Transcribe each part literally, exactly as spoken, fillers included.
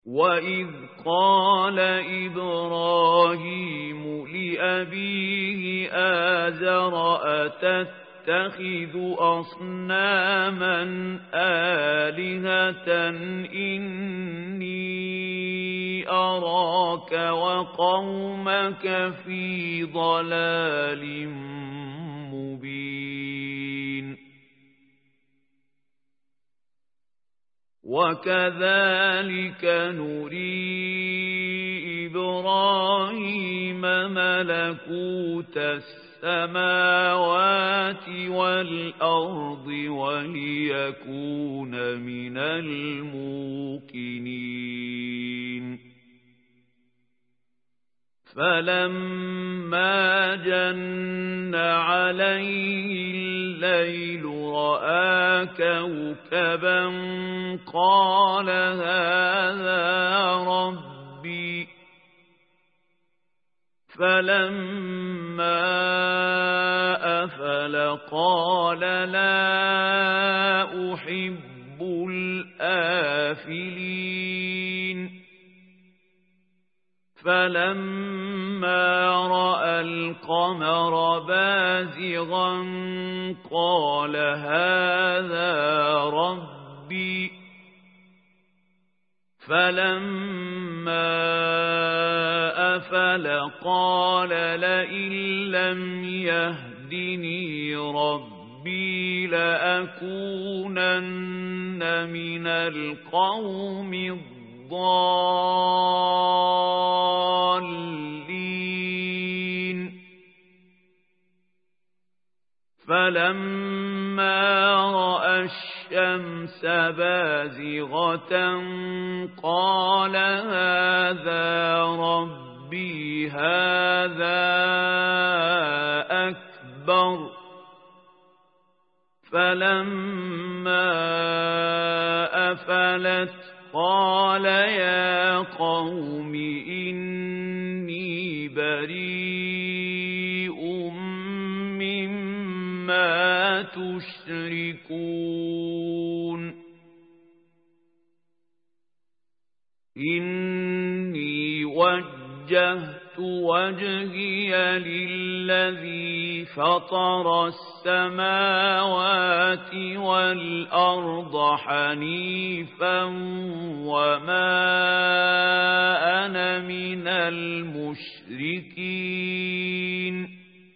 وَإِذْ قَالَ إِبْرَاهِيمُ لِأَبِيهِ آزَرَ أَتَتَّخِذُ أَصْنَامًا آلِهَةً إِنِّي أَرَاكَ وَقَوْمَكَ فِي ضَلَالٍ مُبِينٍ وَكَذَلِكَ نُرِي إِبْرَاهِيمَ مَلَكُوتَ السَّمَاوَاتِ وَالْأَرْضِ وَلِيَكُونَ مِنَ الْمُوقِنِينَ فَلَمَّا جَنَّ عَلَيْهِ اللَّيْلُ رَأَىٰ كَوْكَبًا قَالَ هَٰذَا رَبِّي فَلَمَّا أَفَلَ قَالَ لَا أُحِبُّ الْآفِلِينَ فَلَمَّا رَأَى الْقَمَرَ بَازِغًا قَالَ هَٰذَا رَبِّي فَلَمَّا أَفَلَ قَالَ لَئِن لَّمْ يَهْدِنِي رَبِّي لَأَكُونَنَّ مِنَ الْقَوْمِ الضَّالِّينَ فَلَمَّا رَأَى الشَّمْسَ بَازِغَةً قَالَ هَٰذَا رَبِّي هَٰذَا أَكْبَرُ فَلَمَّا أَفَلَتْ قَالَ يَا قَوْمِ إِنِّي بَرِيءٌ مِّمَّا تُشْرِكُونَ إِنِّي وَجَّهْتُ وَجْهِيَ لِلَّذِي فَطَرَ السَّمَاوَاتِ وَالْأَرْضَ حَنِيفًا وَمَا أَنَا مِنَ الْمُشْرِكِينَ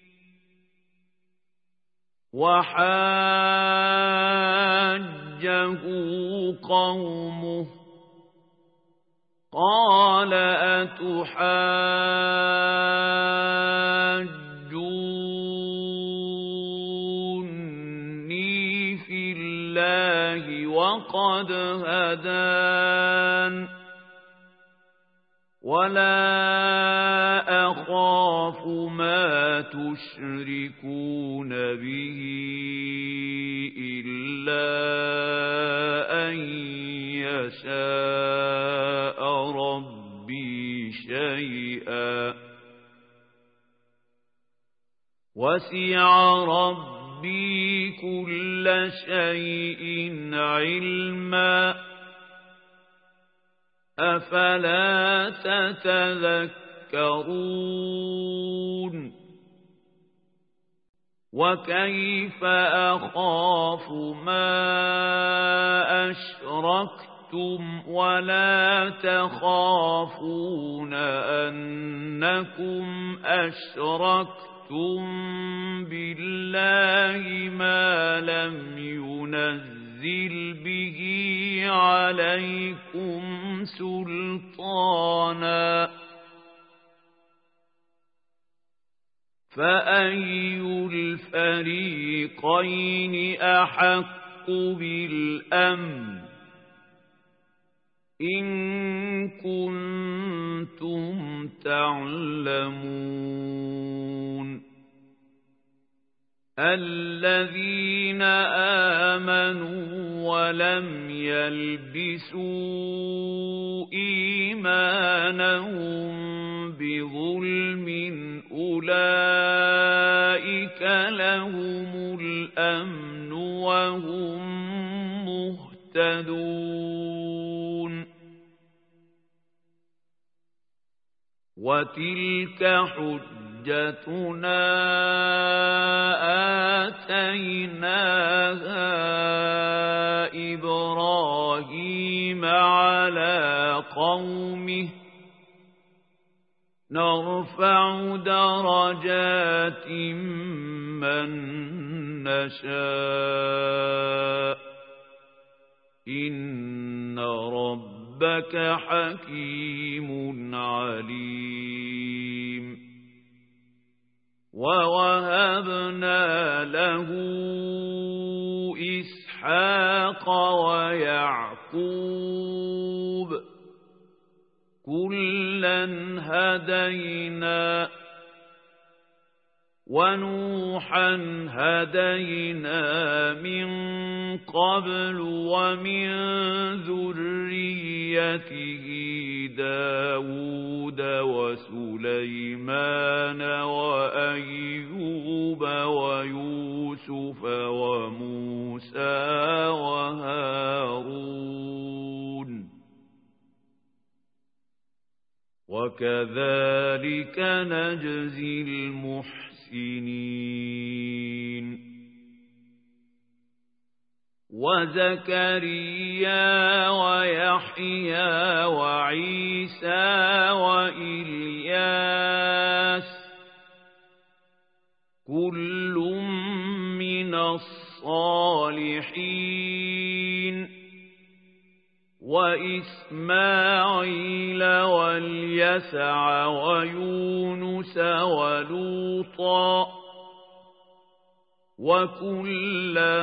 وَحَاجَّهُ قَوْمُهُ قَالَ أَتُحَاجُّونِّي فِي اللَّهِ وَقَدْ هَدَانِ وَلَا أَخَافُ مَا تُشْرِكُونَ بِهِ إِلَّا أَن يَشَاءَ رَبِّي شَيْئًا وَسِعَ رَبِّي كُلَّ شَيْءٍ عِلْمًا أَفَلَا تَتَذَكَّرُونَ وَكَيْفَ أَخَافُ مَا أَشْرَكْتُمْ وَلَا تَخَافُونَ أَنَّكُمْ أَشْرَكْتُمْ بِاللَّهِ مَا لَمْ يُنَزِّلْ بِهِ عَلَيْكُمْ سُلْطَانًا فَأَيُّ الْفَرِيقَيْنِ أَحَقُّ بِالْأَمْنِ إِن كُنتُمْ تَعْلَمُونَ الَّذِينَ آمَنُوا وَلَمْ يَلْبِسُوا إِيمَانَهُم بِظُلْمٍ أُولَئِكَ لَهُمُ الْأَمْنُ وَهُم مُّهْتَدُونَ وتلك حجتنا آتيناها إبراهيم على قومه نرفع درجات من نشاء إن ربك حكيم عليم ووهبنا له إسحاق ويعقوب كلا هدينا ونوحا هدينا من قبل ومن ذريته داود وسليمان وأيوب ويوسف وموسى وهارون وكذلك نجزي المحسنين وزكريا ويحيى وعيسى وإلياس كل من الصالحين وإسماعيل واليسع ويونس ولوطا وكلا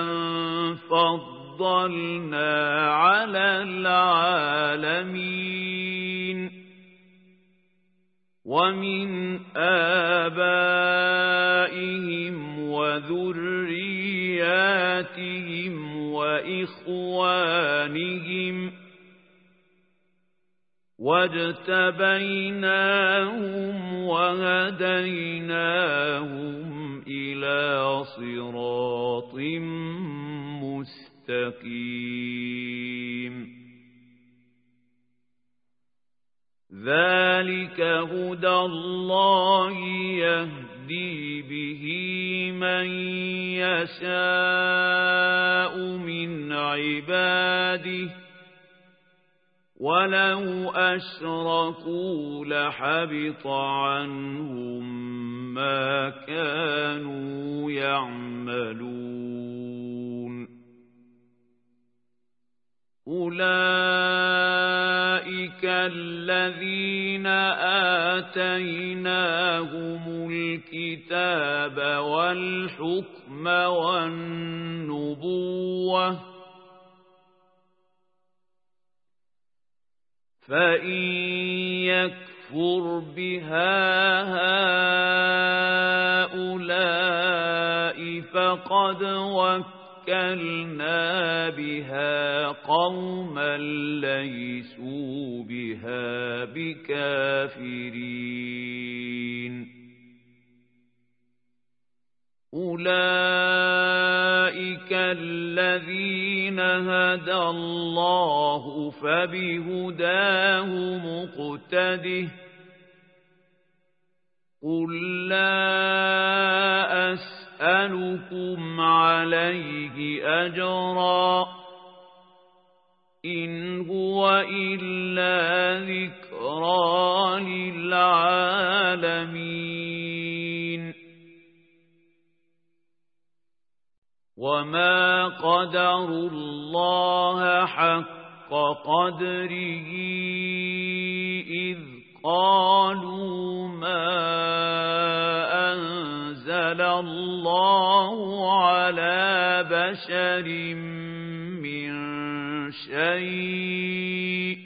فضلنا على العالمين ومن آبائهم وذرياتهم وإخوانهم واجتبيناهم وهديناهم إلى صراط مستقيم ذلك هدى الله يهدي به من يشاء من عباده ولو أشركوا لحبط عنهم ما كانوا يعملون أولئك الذين آتيناهم الكتاب والحكم والنبوة فإن يكفر بها هؤلاء فقد وكلنا بها قوما ليسوا بها بكافرين أولئك الذين هدى الله فبهداه مقتده قل لا أسألكم عليه أجرا إن هو إلا ذكرى للعالمين وما قدروا الله حق قدره إذ قالوا ما أنزل الله على بشر من شيء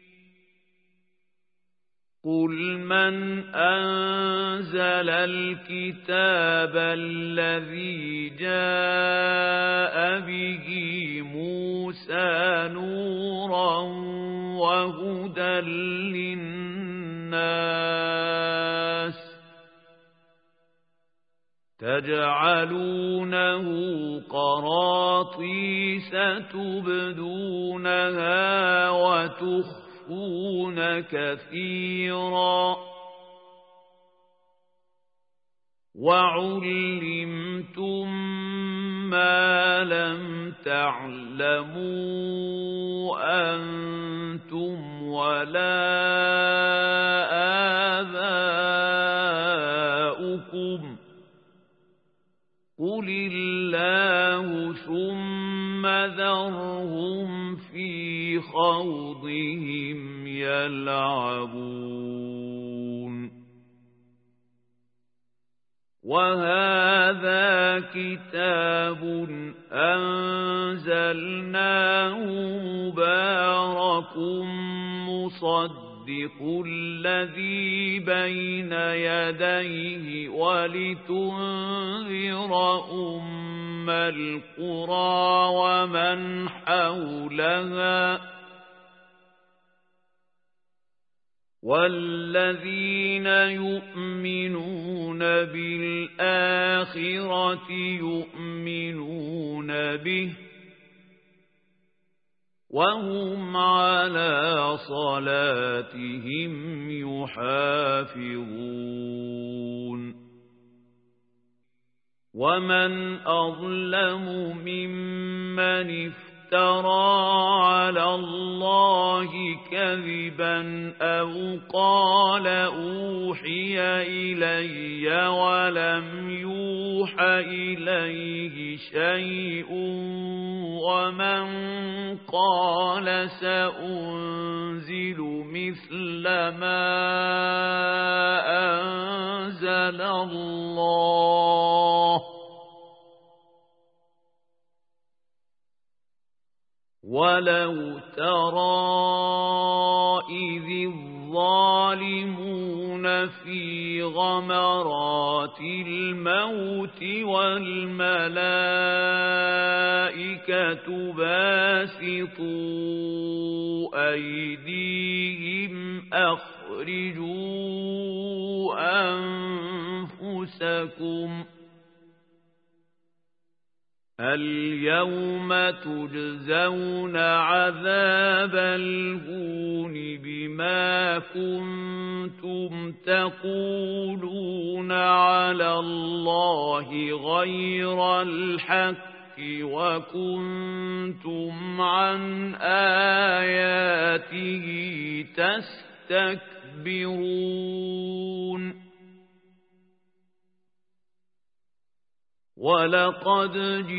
قل من أنزل الكتاب الذي جاء به موسى نورا وهدى للناس تجعلونه قراطيس تبدونها وتخفون كثيرا وعلمتم ما لم تعلموا أنتم ولا آباؤكم قل الله ثم ذرهم في خوضهم يلعبون وهذا كتاب أنزلناه مبارك مصدق الذي بين يديه ولتنذر أم القرى ومن حولها والذين يؤمنون بالآخرة يؤمنون به وهم على صلاتهم يحافظون ومن أظلم ممن افترى على الله كذبا أو قال أوحي إلي ولم يوح إليه شيء ومن قال سأنزل مثل ما أنزل الله ولو ترى إذ الظالمون في غمرات الموت والملائكة باسطوا أيديهم أخرجوا أنفسكم اليوم تجزون عذاب الهون بما كنتم تقولون على الله غير الحق وكنتم عن آياته تستكبرون ولقد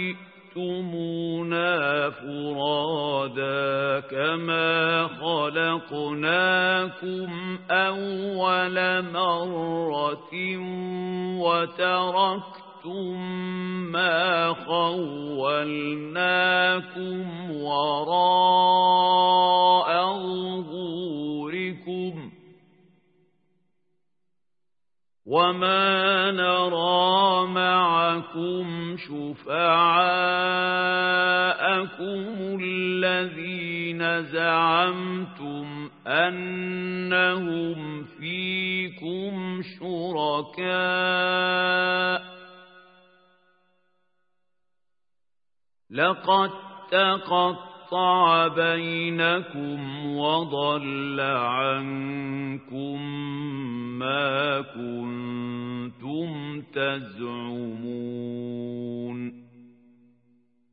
جئتمونا فرادا كما خلقناكم أول مرة وتركتم ما خولناكم وراء ظهوركم وما نرى معكم شفعاءكم الذين زعمتم أنهم فيكم شركاء لقد تقطع بينكم وضل عنكم ما كنتم تزعمون